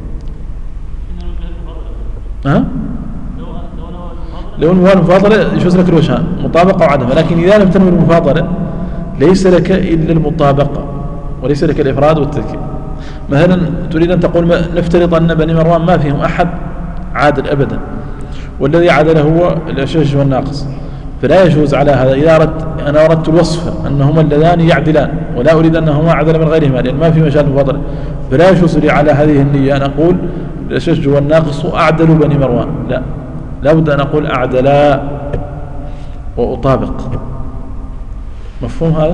لو نوى المفاضلة يجوز لك الوجهان، مطابقة وعدم. لكن إذا لم تنوي المفاضلة ليس لك إلا المطابقة وليس لك الإفراد والتذكير. مثلا تريد أن تقول نفترض أن بني مروان ما فيهم أحد عادل أبدا، والذي عادل هو الأشج والناقص، فلا يجوز على هذا. إذا أنا أردت الوصف أنهما اللذان يعدلان ولا أريد أنهما أعدل من غيرهما لأن ما في مجال المفاضلة، فلا يجوز لي على هذه النية أن أقول الأشج والناقص أعدلوا بني مروان، لا بد أن أقول أعدلا وأطابق. مفهوم هذا؟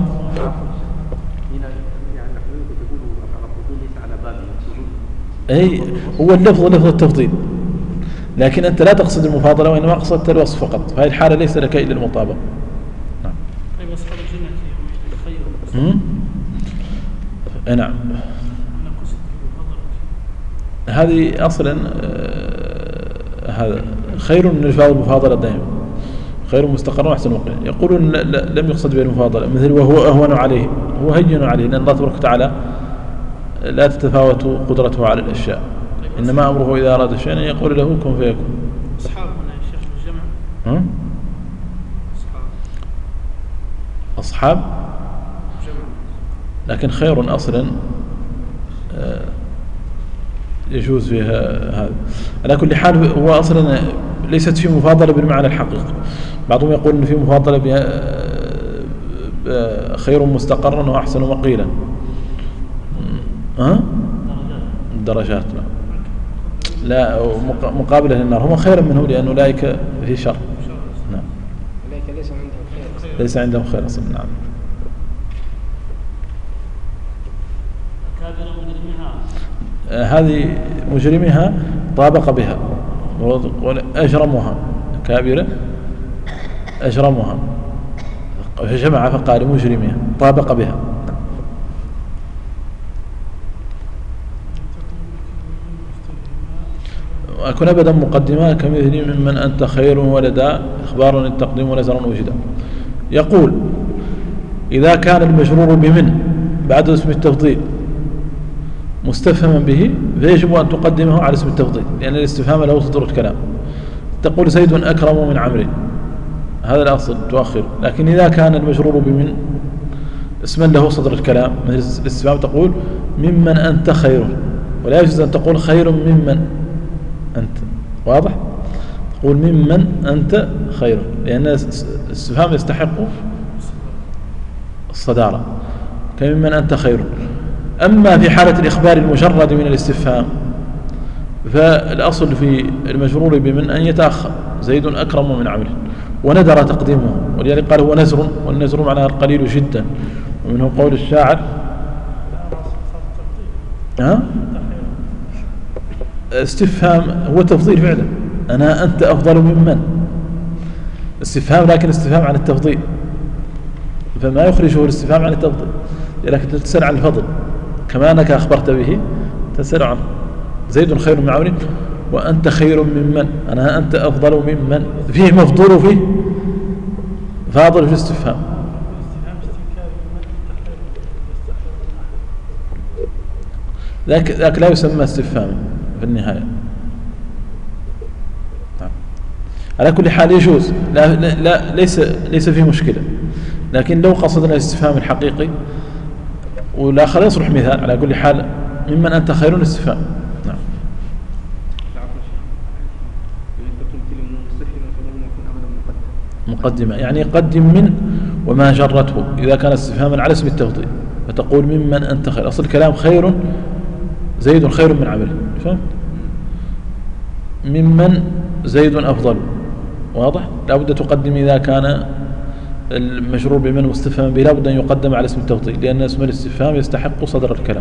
أي هو اللفظ لفظ التفضيل، لكن أنت لا تقصد المفاضلة وإنما قصدت الوصف فقط، فهذه الحالة ليس لك إلا المطابقة. نعم. طيب أصحاب الجنة خير. نعم. هذه أصلا هذا خير من الفاظ المفاضلة دائما، خير مستقر وأحسن وقيلا. يقولون لم يقصد به المفاضلة، مثل وهو أهون عليه، هو هين عليه، لأن الله تبارك وتعالى لا تتفاوت قدرته على الأشياء، إنما أمره إذا أراد شيئا يقول له كن فيكون. أصحاب هنا يا شيخ الجمع. أصحاب لكن خير أصلا يجوز فيها هذا. على كل حال هو أصلا ليست في مفاضلة بالمعنى الحقيقي. بعضهم يقول إن في مفاضلة خير مستقرا وأحسن مقيلا. درجات لا مقابلة للنار، هم خيرا منه لأن أولئك في شر. نعم. أولئك ليس عندهم خير أصلا. نعم. هذه مجرمها طابق بها، أجرمها كابرة أجرمها، فجمع فقال مجرمها طابق بها. أكون أبدا مقدمة كمثل ممن أنت خير ولدا إخبار التقديم نزرا وجدا. يقول إذا كان المجرور بمن بعد اسم التفضيل مستفهما به فيجب أن تقدمه على اسم التفضيل، لأن الاستفهام له صدر الكلام. تقول زيد أكرم من عمرو، هذا الأصل تؤخر. لكن إذا كان المجرور بمن اسما له صدر الكلام مثل الاستفهام تقول ممن أنت خير، ولا يجوز أن تقول خير ممن أنت. واضح؟ تقول ممن أنت خير، لأن الاستفهام يستحق الصدارة كممن أنت خير. أما في حالة الإخبار المجرد من الاستفهام فالأصل في المجرور بمن أن يتأخر، زيد أكرم من عمرو، وندر تقديمه، ولذلك قال هو نزر، والنزر معناه القليل جدا، ومنه قول الشاعر استفهام هو تفضيل فعلا، أنا أنت أفضل ممن، استفهام لكن استفهام عن التفضيل، فما يخرجه الاستفهام عن التفضيل، لكن تسأل عن الفضل كما أنك أخبرت به تسأل عنه. زيد خير من عمرو وأنت خير ممن، أنا أنت أفضل ممن، فيه مفضول وفيه فاضل في الاستفهام. ذاك لا يسمى استفهاما في النهاية. على كل حال يجوز، لا ليس فيه مشكلة، لكن لو قصدنا الاستفهام الحقيقي والآخر يصلح مثال. على كل حال ممن أنت خير الاستفهام. نعم. مقدمة يعني قدم من وما جرته إذا كان استفهاما على اسم التفضيل، فتقول ممن أنت خير. أصل الكلام خير زيد خير من عمرو، فهمت؟ ممن زيد أفضل. واضح؟ لا بد تقدم إذا كان المجرور بمن مستفهم به لا بد أن يقدم على اسم التفضيل، لأن اسم الاستفهام يستحق صدر الكلام.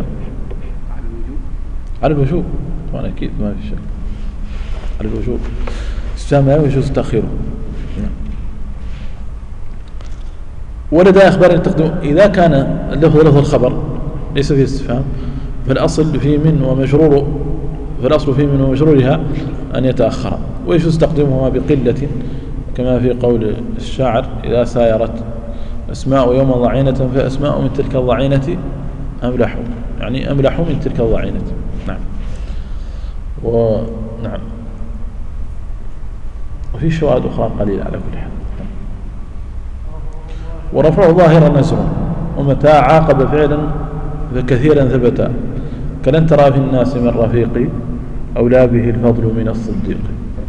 على الوجوب طبعا أكيد ما في شك، على الوجوب استفهام لا يجوز تأخيره. ولدى أخبار التقديم إذا كان اللفظ لفظ الخبر ليس فيه استفهام فالأصل في من ومجرور، فالأصل في من ومجرورها أن يتأخر، ويجوز تقديمهما بقلة كما في قول الشاعر إذا سايرت أسماء يوم ضعينة فأسماء من تلك الضعينة أملح، يعني أملح من تلك الضعينة. نعم. ونعم وفي شواهد أخرى قليلة على كل حال. ورفعه ظاهرا نزر، ومتى عاقب فعلا فكثيرا ثبتا، كلن ترى في الناس من رفيقي أولى به الفضل من الصديق.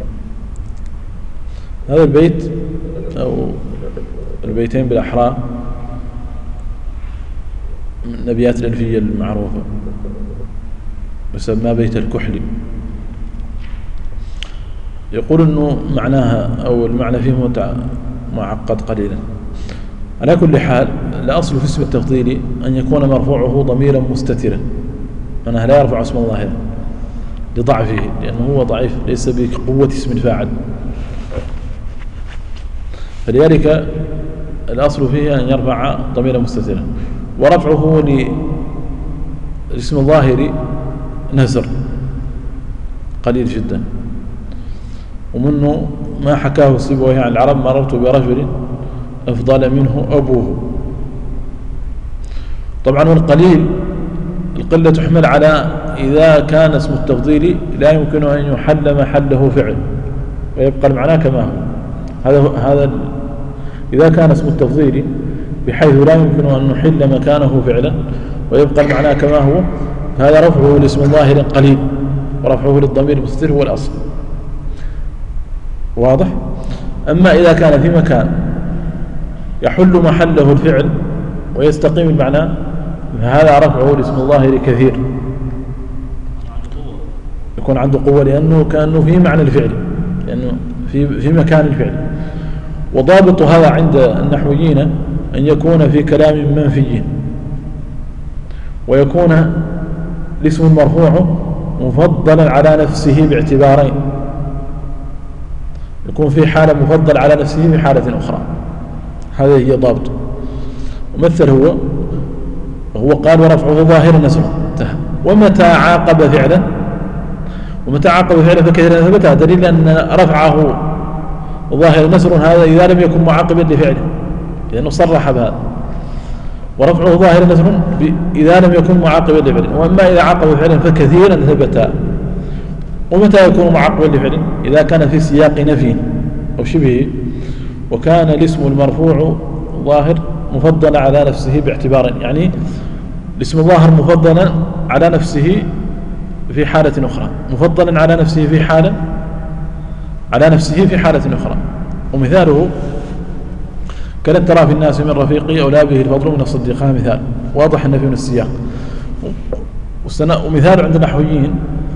هذا البيت أو البيتين بالأحرى من أبيات الألفية المعروفة يسمى بيت الكحلي. يقول أنه معناها أو المعنى فيه معقد قليلا. على كل حال الأصل في اسم التفضيل أن يكون مرفوعه ضميرا مستترا، أنها لا يرفع اسم ظاهرا، لضعفه، لأنه هو ضعيف ليس بقوة اسم الفاعل. فلذلك الأصل فيه أن يرفع ضميرا مستترا، ورفعه لاسم الظاهر نزر قليل جدا. ومنه ما حكاه سيبويه عن العرب: مررت برجل أفضل منه أبوه. طبعا والقليل القلة تحمل على إذا كان اسم التفضيل لا يمكن أن يحل محله فعل ويبقى المعنى كما هو. هذا إذا كان اسم التفضيل بحيث لا يمكن أن نحل مكانه فعلا ويبقى المعنى كما هو، هذا رفعه لاسم ظاهر قليل، ورفعه للضمير المستتر هو الأصل. واضح؟ أما إذا كان في مكان يحل محله الفعل ويستقيم المعنى، فهذا رفعه لاسم الظاهر كثير، يكون عنده قوة، لأنه كأنه في معنى الفعل، لأنه في مكان الفعل. وضابط هذا عند النحويين أن يكون في كلام منفي، ويكون الاسم المرفوع مفضلا على نفسه باعتبارين: يكون في حالة مفضل على نفسه في حالة أخرى. هذه هي ضابط. ومثل هو قال: ورفعه ظاهر نسبه. ومتى عاقب فعلا فكثيرا ثبتها، دليل أن رفعه ظاهر نسر هذا إذا لم يكن معاقبا لفعله، لأنه صرح بهذا. ورفعه ظاهر نسر إذا لم يكن معاقبا لفعله. وأما إذا عاقب فعلا فكثيرا ثبتا. ومتى يكون معاقبا لفعل؟ إذا كان في سياق نفي أو شبهه، وكان الاسم المرفوع ظاهر مفضلا على نفسه باعتبار، يعني الاسم الظاهر مفضلا على نفسه في حالة أخرى، مفضلا على نفسه في حالة أخرى. ومثاله: كلم ترى في الناس من رفيقي أولى به الفضل من الصديق. هذا مثال واضح أنه في السياق. ومثال عند النحويين: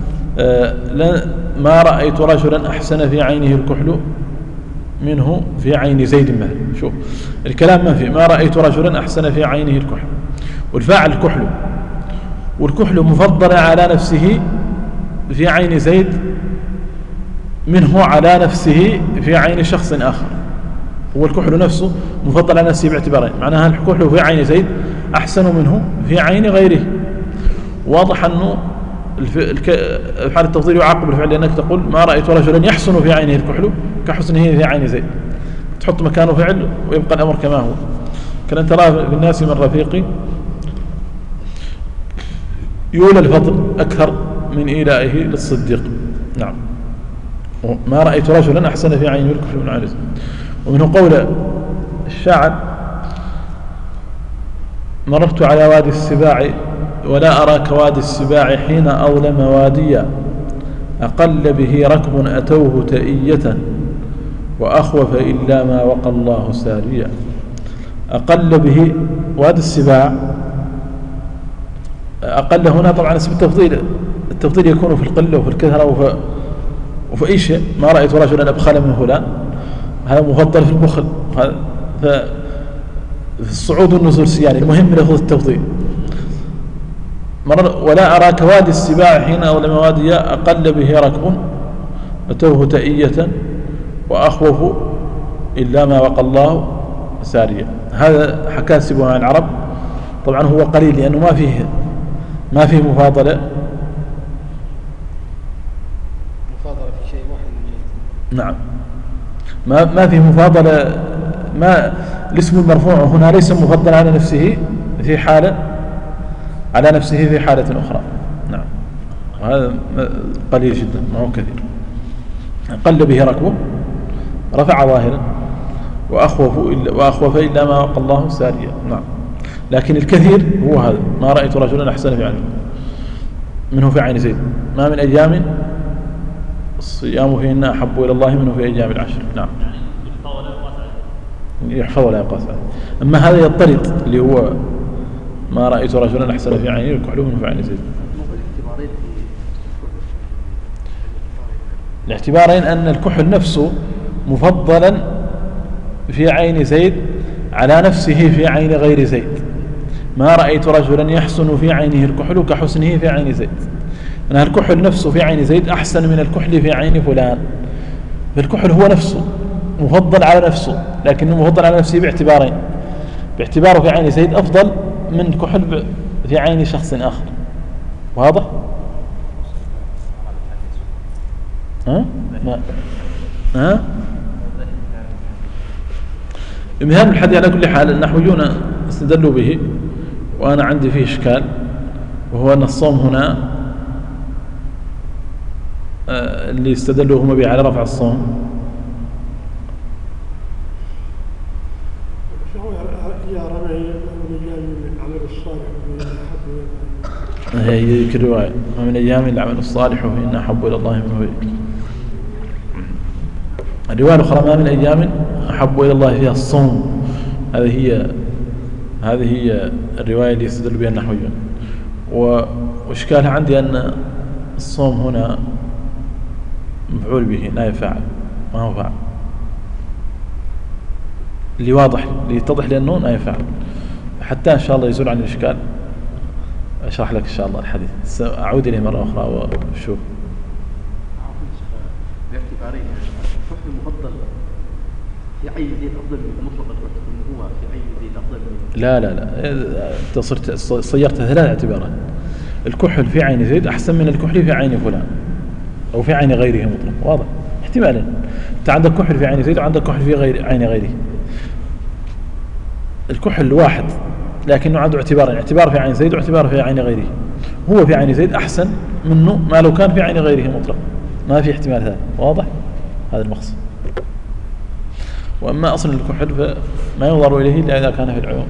ما رأيت رجلا أحسن في عينه الكحل منه في عين زيد مثلا. شوف الكلام ما فيه: ما رأيت رجلا أحسن في عينه الكحل، والفاعل الكحل، والكحل مفضل على نفسه في عين زيد منه على نفسه في عين شخص آخر. هو الكحل نفسه مفضل على نفسه باعتبارين، معناها الكحل في عين زيد أحسن منه في عين غيره. واضح أنه الفعل التفضيل يعاقب الفعل، لأنك تقول: ما رأيت رجلا يحسن في عينه الكحل كحسنه في عين زيد، تحط مكانه فعل ويبقى الأمر كما هو. كان ترى في الناس من رفيقي يولى الفضل أكثر من إيلائه للصديق. نعم. ما رأيت رجلا أحسن في عينه الكحل من عين زيد. ومنه قول الشاعر: مررت على وادي السباع ولا أرى كوادي السباع حين أظلم واديا، أقل به ركب أتوه تئية وأخوف إلا ما وقى الله ساريا. أقل به وادي السباع، أقل هنا طبعا اسم التفضيل، التفضيل يكون في القلة وفي الكثرة وفي أي شيء. ما رأيت رجلا أبخل من فلان، هذا مفضل في البخل، في الصعود والنزول السياري، المهم لفظ التفضيل. ولا أرى كوادي السباع حين أظلم واديا، أقل به ركب أتوه تئية وأخوف إلا ما وقى الله ساريا. هذا حكاه سيبويه عن العرب. طبعا هو قليل لأنه ما فيه مفاضلة في شيء واحد من جهة. نعم، ما فيه مفاضلة. ما الاسم المرفوع هنا ليس مفضل على نفسه في حالة أخرى. نعم، وهذا قليل جدا، ما هو كثير. قل به ركبه رفع ظاهرا وأخوف إلا ما وقى الله ساريا. نعم، لكن الكثير هو هذا: ما رأيت رجلا أحسن في عينه منه في عين زيد، ما من أيام الصيام فيهن أحب إلى الله منه في أيام العشر. نعم، يحفظ ولا يقاس عليه. أما هذا يضطرد اللي هو ما رأيت رجلا أحسن في عينه الكحل منه في عين زيد. الاعتبارين أن الكحل نفسه مفضلا في عين زيد على نفسه في عين غير زيد. ما رأيت رجلا يحسن في عينه الكحل كحسنه في عين زيد. أن الكحل نفسه في عين زيد أحسن من الكحل في عين فلان. فالكحل هو نفسه مفضل على نفسه، لكنه مفضل على نفسه باعتبارين: باعتباره في عين زيد أفضل من كحل في عين شخص آخر. واضح؟ إمهال الحديث على كل حال النحويون استدلوا به، وأنا عندي فيه إشكال، وهو أن الصوم هنا اللي استدلوا هم به على رفع الصوم هي كرواية ومن أيام العمل الصالح فإن أحب إلى الله منه. الرواية الأخرى: ما من أيام أحب إلى الله فيها الصوم. هذه هي الرواية اللي يستدل بها النحويون. وإشكالها عندي أن الصوم هنا مفعول به لا يفعل، ما هو فعل، اللي واضح اللي يتضح لأنه لا يفعل. حتى إن شاء الله يزول عن الإشكال أشرح لك إن شاء الله الحديث. سأعود إليه مرة أخرى وشوف. باعتبارين الكحل المفضل في عين زيد أفضل من مطلق الكحل، إنه هو في عين زيد أفضل من لا أنت صيرت 3 اعتبارات. الكحل في عين زيد أحسن من الكحل في عين فلان أو في عين غيره مطلق. واضح؟ احتمالين: أنت عندك كحل في عين زيد وعندك كحل في عين غيره. الكحل واحد لكنه عنده اعتبارين: اعتبار في عين زيد واعتبار في عين غيره. هو في عين زيد أحسن منه ما لو كان في عين غيره مطلق، ما في احتمال ثاني. واضح؟ هذا المقصد. وأما أصل الكحل فما ينظر إليه إلا إذا كان في العيون.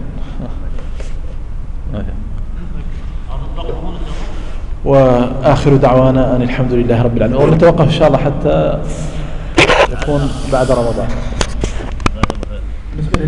وآخر دعوانا أن الحمد لله رب العالمين. ونتوقف إن شاء الله حتى يكون بعد رمضان.